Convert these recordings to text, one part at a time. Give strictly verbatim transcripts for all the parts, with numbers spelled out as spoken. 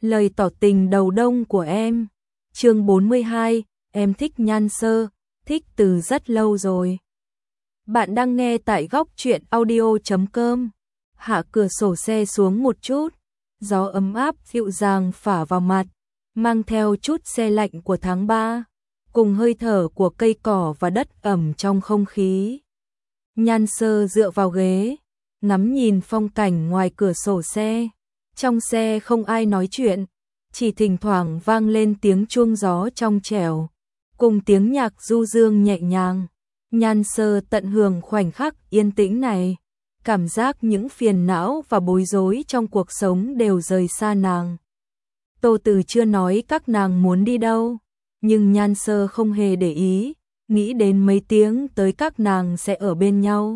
Lời tỏ tình đầu đông của em. Chương bốn mươi hai, em thích Nhan Sơ, thích từ rất lâu rồi. Bạn đang nghe tại góc truyện audio chấm com. Hạ cửa sổ xe xuống một chút, gió ấm áp dịu dàng phả vào mặt, mang theo chút se lạnh của tháng ba, cùng hơi thở của cây cỏ và đất ẩm trong không khí. Nhan Sơ dựa vào ghế, ngắm nhìn phong cảnh ngoài cửa sổ xe. Trong xe không ai nói chuyện, chỉ thỉnh thoảng vang lên tiếng chuông gió trong trẻo, cùng tiếng nhạc du dương nhẹ nhàng. Nhan Sơ tận hưởng khoảnh khắc yên tĩnh này, cảm giác những phiền não và bối rối trong cuộc sống đều rời xa nàng. Tô Từ chưa nói các nàng muốn đi đâu, nhưng Nhan Sơ không hề để ý, nghĩ đến mấy tiếng tới các nàng sẽ ở bên nhau.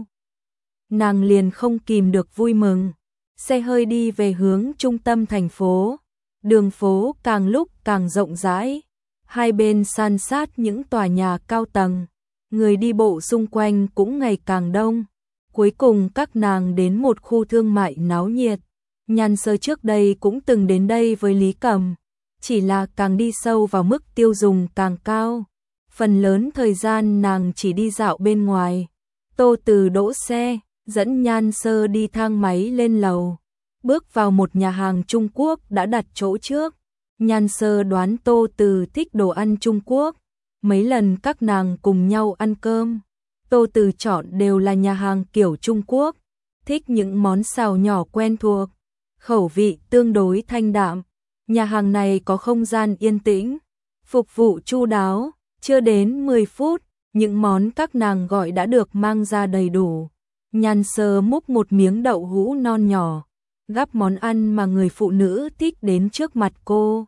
Nàng liền không kìm được vui mừng. Xe hơi đi về hướng trung tâm thành phố, đường phố càng lúc càng rộng rãi, hai bên san sát những tòa nhà cao tầng, người đi bộ xung quanh cũng ngày càng đông. Cuối cùng các nàng đến một khu thương mại náo nhiệt. Nhan Sơ trước đây cũng từng đến đây với Lý Cầm, chỉ là càng đi sâu vào mức tiêu dùng càng cao. Phần lớn thời gian nàng chỉ đi dạo bên ngoài. Tô Từ đỗ xe, dẫn Nhan Sơ đi thang máy lên lầu, bước vào một nhà hàng Trung Quốc đã đặt chỗ trước. Nhan Sơ đoán Tô Từ thích đồ ăn Trung Quốc, mấy lần các nàng cùng nhau ăn cơm, Tô Từ chọn đều là nhà hàng kiểu Trung Quốc, thích những món xào nhỏ quen thuộc, khẩu vị tương đối thanh đạm. Nhà hàng này có không gian yên tĩnh, phục vụ chu đáo, chưa đến mười phút, những món các nàng gọi đã được mang ra đầy đủ. Nhan Sơ múc một miếng đậu hũ non nhỏ, gắp món ăn mà người phụ nữ thích đến trước mặt cô.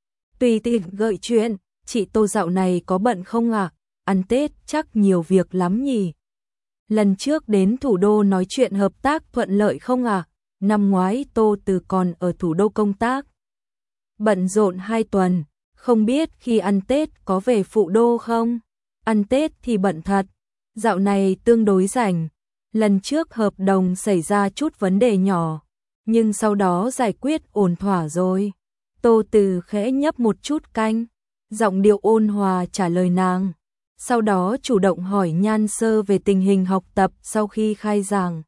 Tùy tiện gợi chuyện, chị Tô dạo này có bận không ạ? À? Ăn Tết chắc nhiều việc lắm nhỉ? Lần trước đến thủ đô nói chuyện hợp tác thuận lợi không ạ? À? Năm ngoái Tô Từ còn ở thủ đô công tác. Bận rộn hai tuần, không biết khi ăn Tết có về phụ đô không? Ăn Tết thì bận thật, dạo này tương đối rảnh. Lần trước hợp đồng xảy ra chút vấn đề nhỏ, nhưng sau đó giải quyết ổn thỏa rồi. Tô Từ khẽ nhấp một chút canh, giọng điệu ôn hòa trả lời nàng. Sau đó chủ động hỏi Nhan Sơ về tình hình học tập sau khi khai giảng.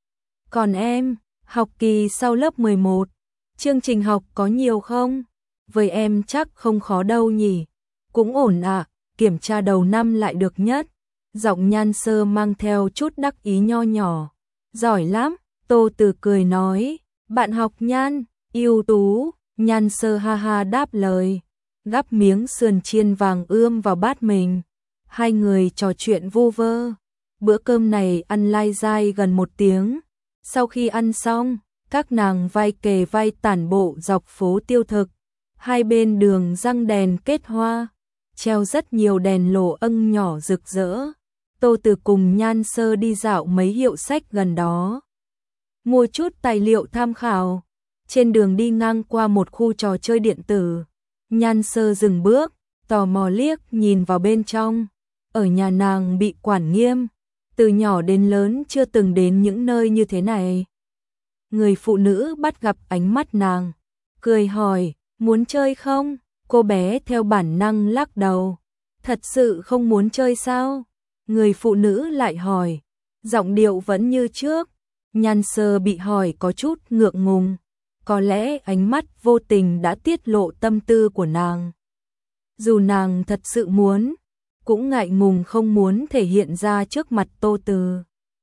Còn em, học kỳ sau lớp mười một, chương trình học có nhiều không? Với em chắc không khó đâu nhỉ? Cũng ổn ạ, à, kiểm tra đầu năm lại được nhất. Giọng Nhan Sơ mang theo chút đắc ý nho nhỏ. Giỏi lắm, Tô Từ cười nói. Bạn học Nhan, ưu tú. Nhan Sơ ha ha đáp lời, gắp miếng sườn chiên vàng ươm vào bát mình. Hai người trò chuyện vu vơ. Bữa cơm này ăn lai dai gần một tiếng. Sau khi ăn xong, các nàng vai kề vai tản bộ dọc phố Tiêu Thực. Hai bên đường răng đèn kết hoa, treo rất nhiều đèn lồ âng nhỏ rực rỡ. Tô Từ cùng Nhan Sơ đi dạo mấy hiệu sách gần đó, mua chút tài liệu tham khảo. Trên đường đi ngang qua một khu trò chơi điện tử, Nhan Sơ dừng bước, tò mò liếc nhìn vào bên trong. Ở nhà nàng bị quản nghiêm, từ nhỏ đến lớn chưa từng đến những nơi như thế này. Người phụ nữ bắt gặp ánh mắt nàng, cười hỏi, muốn chơi không? Cô bé theo bản năng lắc đầu, thật sự không muốn chơi sao? Người phụ nữ lại hỏi, giọng điệu vẫn như trước. Nhan Sơ bị hỏi có chút ngượng ngùng, có lẽ ánh mắt vô tình đã tiết lộ tâm tư của nàng. Dù nàng thật sự muốn, cũng ngại ngùng không muốn thể hiện ra trước mặt Tô Từ,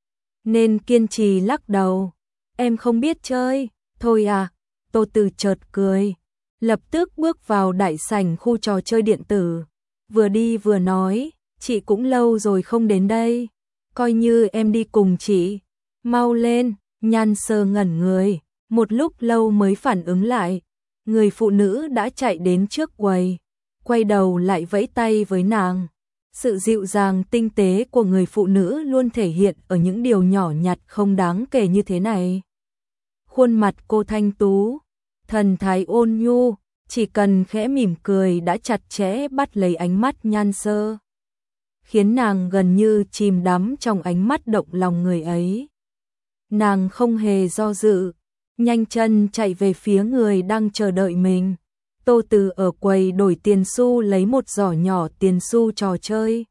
nên kiên trì lắc đầu. Em không biết chơi, thôi à. Tô Từ chợt cười, lập tức bước vào đại sảnh khu trò chơi điện tử, vừa đi vừa nói, chị cũng lâu rồi không đến đây, coi như em đi cùng chị. Mau lên. Nhan Sơ ngẩn người, một lúc lâu mới phản ứng lại, người phụ nữ đã chạy đến trước quầy, quay đầu lại vẫy tay với nàng. Sự dịu dàng tinh tế của người phụ nữ luôn thể hiện ở những điều nhỏ nhặt không đáng kể như thế này. Khuôn mặt cô thanh tú, thần thái ôn nhu, chỉ cần khẽ mỉm cười đã chặt chẽ bắt lấy ánh mắt Nhan Sơ, khiến nàng gần như chìm đắm trong ánh mắt động lòng người ấy. Nàng không hề do dự, nhanh chân chạy về phía người đang chờ đợi mình. Tô Từ ở quầy đổi tiền xu lấy một giỏ nhỏ tiền xu trò chơi.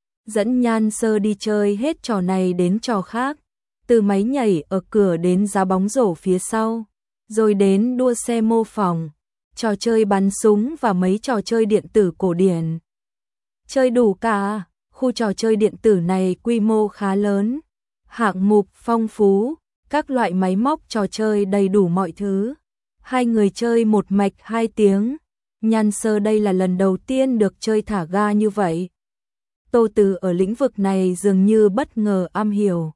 Dẫn Nhan Sơ đi chơi hết trò này đến trò khác, từ máy nhảy ở cửa đến giá bóng rổ phía sau, rồi đến đua xe mô phỏng, trò chơi bắn súng và mấy trò chơi điện tử cổ điển. Chơi đủ cả, khu trò chơi điện tử này quy mô khá lớn, hạng mục phong phú, các loại máy móc trò chơi đầy đủ mọi thứ. Hai người chơi một mạch hai tiếng, Nhan Sơ đây là lần đầu tiên được chơi thả ga như vậy. Tô Từ ở lĩnh vực này dường như bất ngờ am hiểu.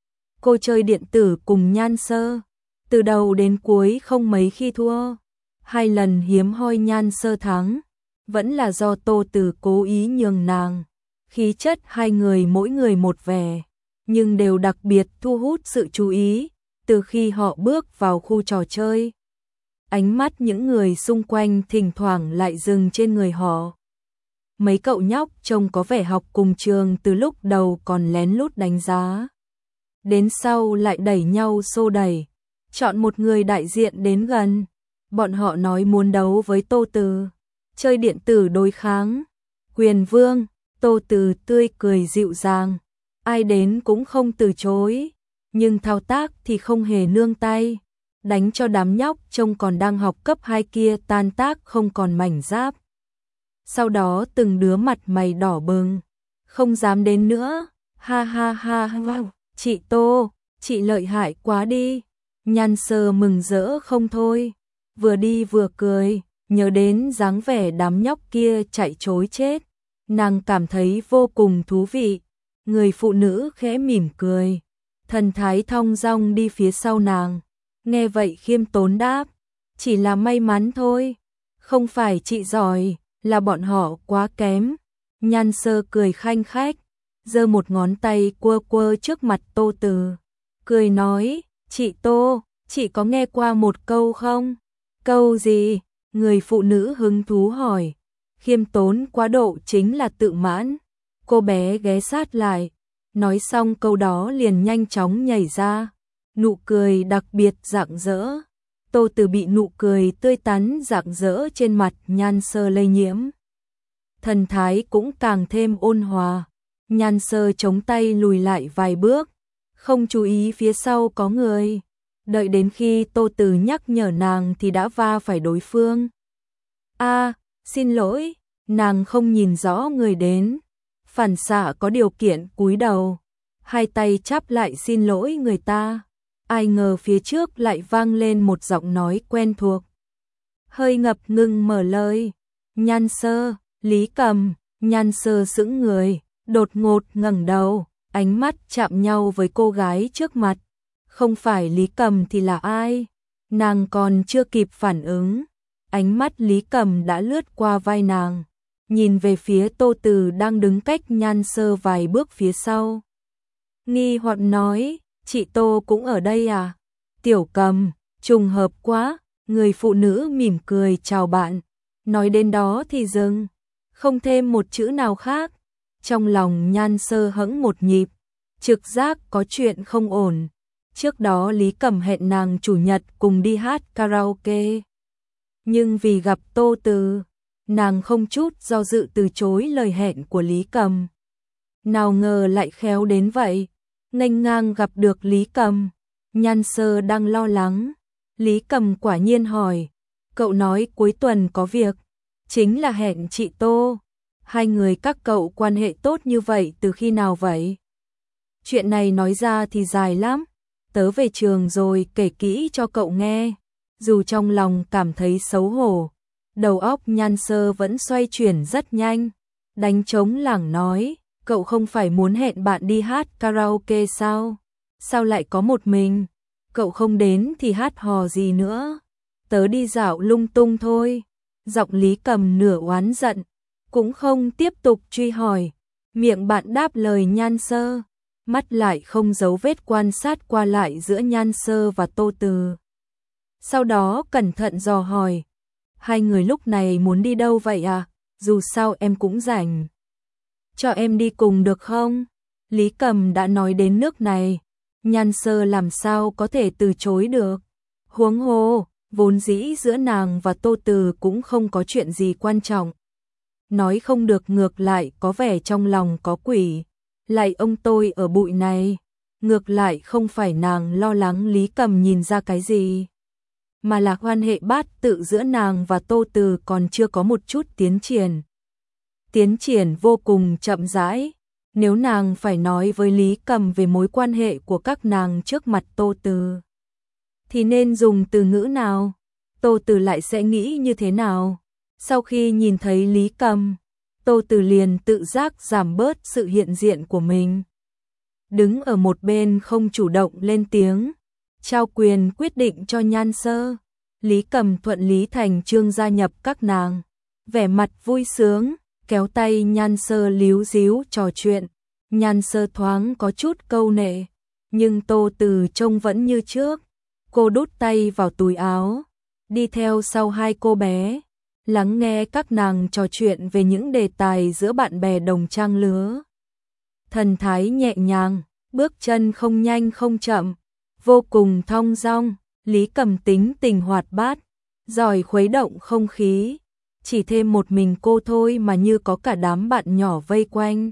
Cô chơi điện tử cùng Nhan Sơ, từ đầu đến cuối không mấy khi thua. Hai lần hiếm hoi Nhan Sơ thắng, vẫn là do Tô Từ cố ý nhường nàng. Khí chất hai người mỗi người một vẻ, nhưng đều đặc biệt thu hút sự chú ý, từ khi họ bước vào khu trò chơi. Ánh mắt những người xung quanh thỉnh thoảng lại dừng trên người họ. Mấy cậu nhóc trông có vẻ học cùng trường từ lúc đầu còn lén lút đánh giá. Đến sau lại đẩy nhau xô đẩy, chọn một người đại diện đến gần. Bọn họ nói muốn đấu với Tô Từ, chơi điện tử đối kháng. Quyền vương, Tô Từ tươi cười dịu dàng, ai đến cũng không từ chối, nhưng thao tác thì không hề nương tay, đánh cho đám nhóc trông còn đang học cấp hai kia tan tác không còn mảnh giáp. Sau đó từng đứa mặt mày đỏ bừng, không dám đến nữa, ha ha ha ha, chị Tô, chị lợi hại quá đi. Nhan Sơ mừng rỡ không thôi, vừa đi vừa cười, nhớ đến dáng vẻ đám nhóc kia chạy trối chết, nàng cảm thấy vô cùng thú vị. Người phụ nữ khẽ mỉm cười, thần thái thong dong đi phía sau nàng, nghe vậy khiêm tốn đáp, chỉ là may mắn thôi, không phải chị giỏi, là bọn họ quá kém. Nhan Sơ cười khanh khách, giơ một ngón tay quơ quơ trước mặt Tô Từ, cười nói, chị Tô, chị có nghe qua một câu không? Câu gì? Người phụ nữ hứng thú hỏi. Khiêm tốn quá độ chính là tự mãn. Cô bé ghé sát lại, nói xong câu đó liền nhanh chóng nhảy ra, nụ cười đặc biệt rạng rỡ. Tô Từ bị nụ cười tươi tắn rạng rỡ trên mặt Nhan Sơ lây nhiễm, thần thái cũng càng thêm ôn hòa. Nhan Sơ chống tay lùi lại vài bước, không chú ý phía sau có người. Đợi đến khi Tô Từ nhắc nhở nàng thì đã va phải đối phương. A, xin lỗi, nàng không nhìn rõ người đến, phản xạ có điều kiện cúi đầu, hai tay chắp lại xin lỗi người ta. Ai ngờ phía trước lại vang lên một giọng nói quen thuộc. Hơi ngập ngừng mở lời, Nhan Sơ, Lý Cầm. Nhan Sơ sững người, đột ngột ngẩng đầu, ánh mắt chạm nhau với cô gái trước mặt. Không phải Lý Cầm thì là ai? Nàng còn chưa kịp phản ứng, ánh mắt Lý Cầm đã lướt qua vai nàng, nhìn về phía Tô Từ đang đứng cách Nhan Sơ vài bước phía sau. Nghi hoặc nói, chị Tô cũng ở đây à? Tiểu Cầm, trùng hợp quá. Người phụ nữ mỉm cười chào bạn, nói đến đó thì dừng, không thêm một chữ nào khác. Trong lòng Nhan Sơ hững một nhịp, trực giác có chuyện không ổn. Trước đó Lý Cầm hẹn nàng chủ nhật cùng đi hát karaoke, nhưng vì gặp Tô Từ, nàng không chút do dự từ chối lời hẹn của Lý Cầm. Nào ngờ lại khéo đến vậy, nghênh ngang gặp được Lý Cầm. Nhan Sơ đang lo lắng, Lý Cầm quả nhiên hỏi, cậu nói cuối tuần có việc, chính là hẹn chị Tô. Hai người các cậu quan hệ tốt như vậy từ khi nào vậy? Chuyện này nói ra thì dài lắm, tớ về trường rồi kể kỹ cho cậu nghe. Dù trong lòng cảm thấy xấu hổ, đầu óc Nhan Sơ vẫn xoay chuyển rất nhanh, đánh trống lảng nói, cậu không phải muốn hẹn bạn đi hát karaoke sao? Sao lại có một mình? Cậu không đến thì hát hò gì nữa? Tớ đi dạo lung tung thôi. Giọng Lý Cầm nửa oán giận, cũng không tiếp tục truy hỏi. Miệng bạn đáp lời Nhan Sơ, mắt lại không giấu vết quan sát qua lại giữa Nhan Sơ và Tô Từ. Sau đó cẩn thận dò hỏi, hai người lúc này muốn đi đâu vậy à? Dù sao em cũng rảnh, cho em đi cùng được không? Lý Cầm đã nói đến nước này, Nhan Sơ làm sao có thể từ chối được. Huống hồ, Vốn dĩ giữa nàng và Tô Từ cũng không có chuyện gì quan trọng. Nói không được ngược lại có vẻ trong lòng có quỷ. Lại ông tôi ở bụi này. Ngược lại không phải nàng lo lắng Lý Cầm nhìn ra cái gì. Mà là quan hệ bát tự giữa nàng và Tô Từ còn chưa có một chút tiến triển. Tiến triển vô cùng chậm rãi. Nếu nàng phải nói với Lý Cầm về mối quan hệ của các nàng trước mặt Tô Từ, thì nên dùng từ ngữ nào? Tô Từ lại sẽ nghĩ như thế nào? Sau khi nhìn thấy Lý Cầm, Tô Từ liền tự giác giảm bớt sự hiện diện của mình. Đứng ở một bên không chủ động lên tiếng, trao quyền quyết định cho Nhan Sơ. Lý Cầm thuận lý thành chương gia nhập các nàng, vẻ mặt vui sướng, kéo tay Nhan Sơ líu díu trò chuyện. Nhan Sơ thoáng có chút câu nệ, nhưng Tô Từ trông vẫn như trước. Cô đút tay vào túi áo, đi theo sau hai cô bé, lắng nghe các nàng trò chuyện về những đề tài giữa bạn bè đồng trang lứa. Thần thái nhẹ nhàng, bước chân không nhanh không chậm, vô cùng thong dong. Lý Cầm tính tình hoạt bát, giỏi khuấy động không khí. Chỉ thêm một mình cô thôi mà như có cả đám bạn nhỏ vây quanh.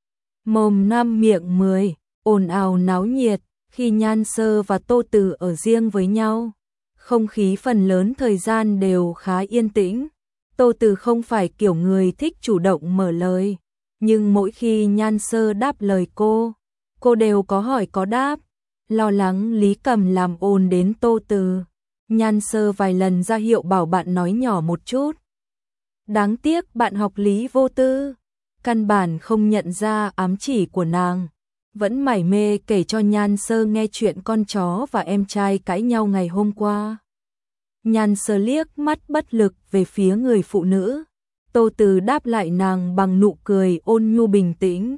Mồm năm miệng mười, ồn ào náo nhiệt. Khi Nhan Sơ và Tô Từ ở riêng với nhau, không khí phần lớn thời gian đều khá yên tĩnh. Tô Từ không phải kiểu người thích chủ động mở lời, nhưng mỗi khi Nhan Sơ đáp lời cô, cô đều có hỏi có đáp. Lo lắng Lý Cầm làm ồn đến Tô Từ, Nhan Sơ vài lần ra hiệu bảo bạn nói nhỏ một chút. Đáng tiếc bạn học lý vô tư, căn bản không nhận ra ám chỉ của nàng, vẫn mải mê kể cho Nhan Sơ nghe chuyện con chó và em trai cãi nhau ngày hôm qua. Nhan Sơ liếc mắt bất lực về phía người phụ nữ. Tô Từ đáp lại nàng bằng nụ cười ôn nhu bình tĩnh,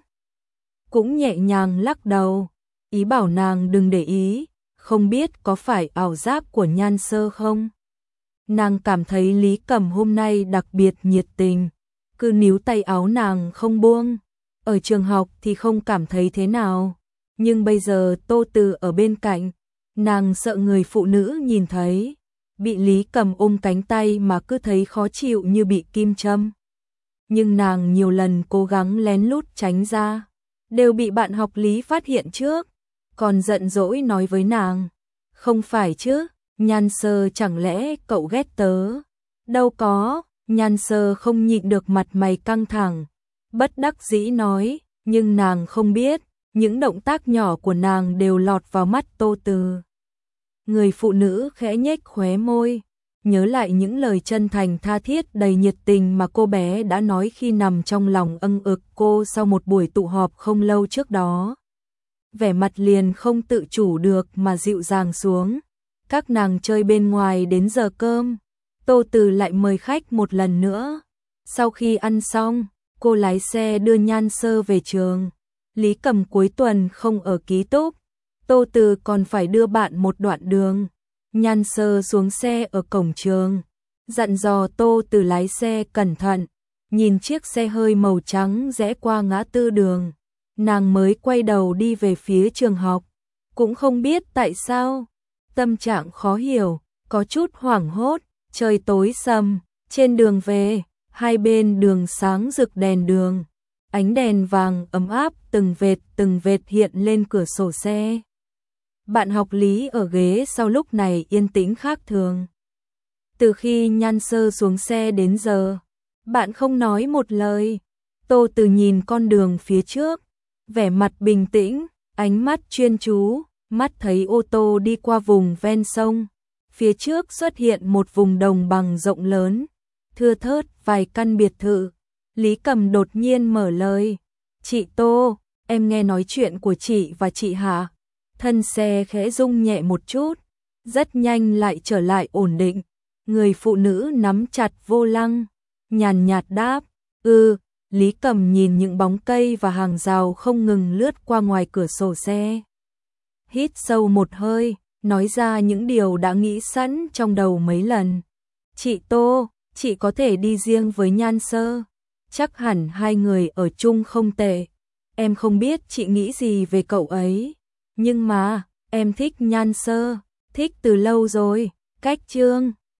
cũng nhẹ nhàng lắc đầu, ý bảo nàng đừng để ý. Không biết có phải ảo giác của Nhan Sơ không? Nàng cảm thấy Lý Cầm hôm nay đặc biệt nhiệt tình, cứ níu tay áo nàng không buông. Ở trường học thì không cảm thấy thế nào, nhưng bây giờ Tô Từ ở bên cạnh, nàng sợ người phụ nữ nhìn thấy, bị Lý Cầm ôm cánh tay mà cứ thấy khó chịu như bị kim châm. Nhưng nàng nhiều lần cố gắng lén lút tránh ra, đều bị bạn học Lý phát hiện trước, còn giận dỗi nói với nàng, không phải chứ, Nhan Sơ chẳng lẽ cậu ghét tớ? Đâu có. Nhan Sơ không nhịn được mặt mày căng thẳng, bất đắc dĩ nói, nhưng nàng không biết, những động tác nhỏ của nàng đều lọt vào mắt Tô Từ. Người phụ nữ khẽ nhếch khóe môi, nhớ lại những lời chân thành tha thiết đầy nhiệt tình mà cô bé đã nói khi nằm trong lòng âng ực cô sau một buổi tụ họp không lâu trước đó. Vẻ mặt liền không tự chủ được mà dịu dàng xuống. Các nàng chơi bên ngoài đến giờ cơm, Tô Từ lại mời khách một lần nữa. Sau khi ăn xong, cô lái xe đưa Nhan Sơ về trường. Lý Cầm cuối tuần không ở ký túc, Tô Từ còn phải đưa bạn một đoạn đường. Nhan Sơ xuống xe ở cổng trường, dặn dò Tô Từ lái xe cẩn thận. Nhìn chiếc xe hơi màu trắng rẽ qua ngã tư đường, nàng mới quay đầu đi về phía trường học. Cũng không biết tại sao, tâm trạng khó hiểu, có chút hoảng hốt. Trời tối sầm, trên đường về, hai bên đường sáng rực đèn đường, ánh đèn vàng ấm áp từng vệt từng vệt hiện lên cửa sổ xe. Bạn học Lý ở ghế sau lúc này yên tĩnh khác thường. Từ khi Nhan Sơ xuống xe đến giờ, bạn không nói một lời. Tô Từ nhìn con đường phía trước, vẻ mặt bình tĩnh, ánh mắt chuyên chú, mắt thấy ô tô đi qua vùng ven sông. Phía trước xuất hiện một vùng đồng bằng rộng lớn, thưa thớt vài căn biệt thự. Lý Cầm đột nhiên mở lời, chị Tô, em nghe nói chuyện của chị và chị Hạ. Thân xe khẽ rung nhẹ một chút, rất nhanh lại trở lại ổn định. Người phụ nữ nắm chặt vô lăng, nhàn nhạt đáp, ừ. Lý Cầm nhìn những bóng cây và hàng rào không ngừng lướt qua ngoài cửa sổ xe. Hít sâu một hơi, nói ra những điều đã nghĩ sẵn trong đầu mấy lần. Chị Tô, chị có thể đi riêng với Nhan Sơ. Chắc hẳn hai người ở chung không tệ. Em không biết chị nghĩ gì về cậu ấy. Nhưng mà, em thích Nhan Sơ, thích từ lâu rồi. cách chương